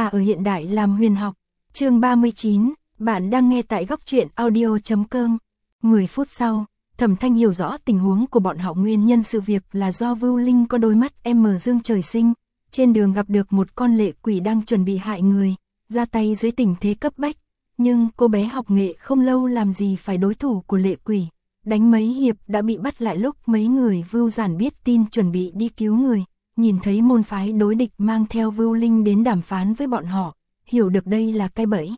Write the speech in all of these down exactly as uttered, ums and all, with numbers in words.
ở hiện đại làm huyền học. Chương ba mươi chín, bạn đang nghe tại góc truyện audio chấm com. mười phút sau, Thẩm Thanh hiểu rõ tình huống của bọn họ. Nguyên nhân sự việc là do Vưu Linh có đôi mắt em mờ dương trời sinh, trên đường gặp được một con lệ quỷ đang chuẩn bị hại người, ra tay dưới tình thế cấp bách. Nhưng cô bé học nghệ không lâu làm gì phải đối thủ của lệ quỷ, đánh mấy hiệp đã bị bắt lại. Lúc mấy người Vưu Giản biết tin chuẩn bị đi cứu người, nhìn thấy môn phái đối địch mang theo Vưu Linh đến đàm phán với bọn họ, hiểu được đây là cái bẫy.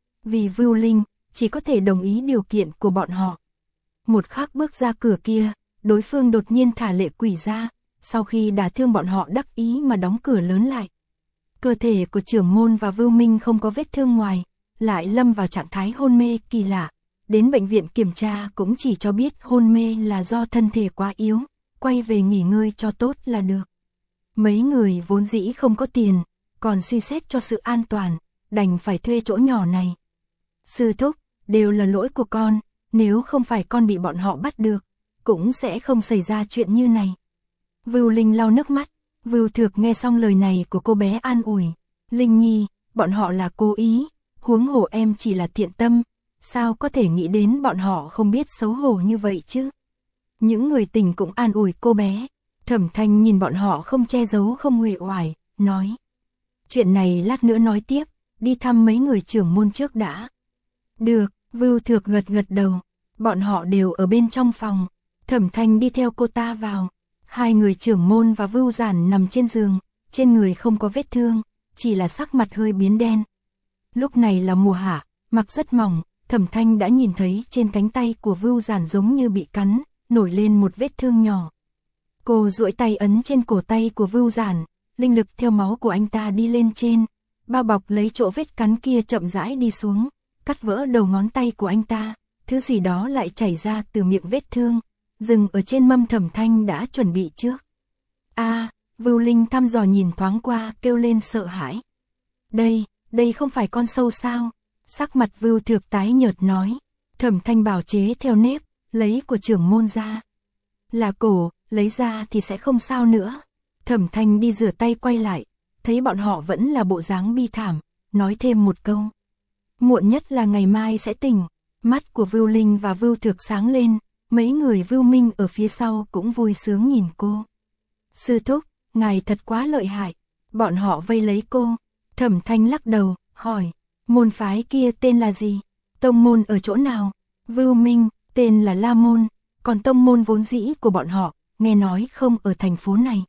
Vì Vưu Linh chỉ có thể đồng ý điều kiện của bọn họ. Một khắc bước ra cửa kia, đối phương đột nhiên thả lệ quỷ ra, sau khi đả thương bọn họ đắc ý mà đóng cửa lớn lại. Cơ thể của trưởng môn và Vưu Minh không có vết thương ngoài, lại lâm vào trạng thái hôn mê kỳ lạ. Đến bệnh viện kiểm tra cũng chỉ cho biết hôn mê là do thân thể quá yếu, quay về nghỉ ngơi cho tốt là được. Mấy người vốn dĩ không có tiền, còn suy xét cho sự an toàn, đành phải thuê chỗ nhỏ này. Sư thúc, đều là lỗi của con, nếu không phải con bị bọn họ bắt được, cũng sẽ không xảy ra chuyện như này. Vưu Linh lau nước mắt, Vưu Thược nghe xong lời này của cô bé an ủi. Linh Nhi, bọn họ là cố ý, huống hồ em chỉ là thiện tâm, sao có thể nghĩ đến bọn họ không biết xấu hổ như vậy chứ. Những người tình cũng an ủi cô bé. Thẩm Thanh nhìn bọn họ không che giấu không uể oải, nói. Chuyện này lát nữa nói tiếp, đi thăm mấy người trưởng môn trước đã. Được, Vưu Thược gật gật đầu, bọn họ đều ở bên trong phòng. Thẩm Thanh đi theo cô ta vào. Hai người trưởng môn và Vưu Giản nằm trên giường, trên người không có vết thương, chỉ là sắc mặt hơi biến đen. Lúc này là mùa hạ, mặc rất mỏng, Thẩm Thanh đã nhìn thấy trên cánh tay của Vưu Giản giống như bị cắn, nổi lên một vết thương nhỏ. Cô duỗi tay ấn trên cổ tay của Vưu Giản, linh lực theo máu của anh ta đi lên trên, bao bọc lấy chỗ vết cắn kia chậm rãi đi xuống, cắt vỡ đầu ngón tay của anh ta, thứ gì đó lại chảy ra từ miệng vết thương, dừng ở trên mâm Thẩm Thanh đã chuẩn bị trước. A, à, Vưu Linh thăm dò nhìn thoáng qua, kêu lên sợ hãi. Đây, đây không phải con sâu sao? Sắc mặt Vưu Thược tái nhợt nói. Thẩm Thanh bảo chế theo nếp, lấy của trưởng môn ra. Là cổ, lấy ra thì sẽ không sao nữa. Thẩm Thanh đi rửa tay quay lại, thấy bọn họ vẫn là bộ dáng bi thảm, nói thêm một câu. Muộn nhất là ngày mai sẽ tỉnh. Mắt của Vưu Linh và Vưu Thược sáng lên, mấy người Vưu Minh ở phía sau cũng vui sướng nhìn cô. Sư thúc, ngài thật quá lợi hại. Bọn họ vây lấy cô. Thẩm Thanh lắc đầu, hỏi, môn phái kia tên là gì? Tông môn ở chỗ nào? Vưu Minh, tên là La Môn, còn tông môn vốn dĩ của bọn họ, nghe nói không ở thành phố này.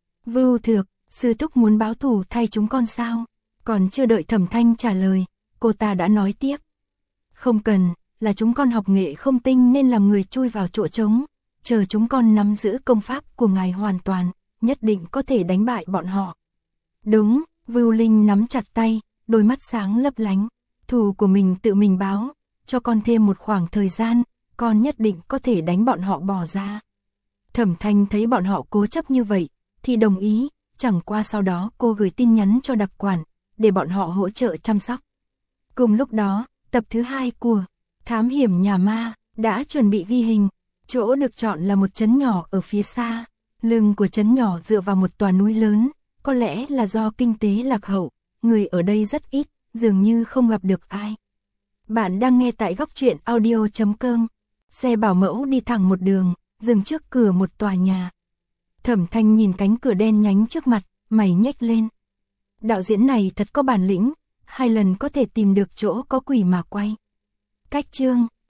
Vưu Thược, sư thúc muốn báo thù thay chúng con sao? Còn chưa đợi Thẩm Thanh trả lời, cô ta đã nói tiếp. Không cần, là chúng con học nghệ không tinh nên làm người chui vào chỗ trống, chờ chúng con nắm giữ công pháp của ngài hoàn toàn, nhất định có thể đánh bại bọn họ. Đúng, Vưu Linh nắm chặt tay, đôi mắt sáng lấp lánh, thù của mình tự mình báo, cho con thêm một khoảng thời gian, con nhất định có thể đánh bọn họ bỏ ra. Thẩm Thanh thấy bọn họ cố chấp như vậy, thì đồng ý, chẳng qua sau đó cô gửi tin nhắn cho đặc quản, để bọn họ hỗ trợ chăm sóc. Cùng lúc đó, tập thứ hai của Thám hiểm nhà ma đã chuẩn bị ghi hình, chỗ được chọn là một trấn nhỏ ở phía xa, lưng của trấn nhỏ dựa vào một tòa núi lớn, có lẽ là do kinh tế lạc hậu, người ở đây rất ít, dường như không gặp được ai. Bạn đang nghe tại góc truyện audio chấm com. Xe bảo mẫu đi thẳng một đường, dừng trước cửa một tòa nhà. Thẩm Thanh nhìn cánh cửa đen nhánh trước mặt, mày nhếch lên. Đạo diễn này thật có bản lĩnh, hai lần có thể tìm được chỗ có quỷ mà quay. Cách chương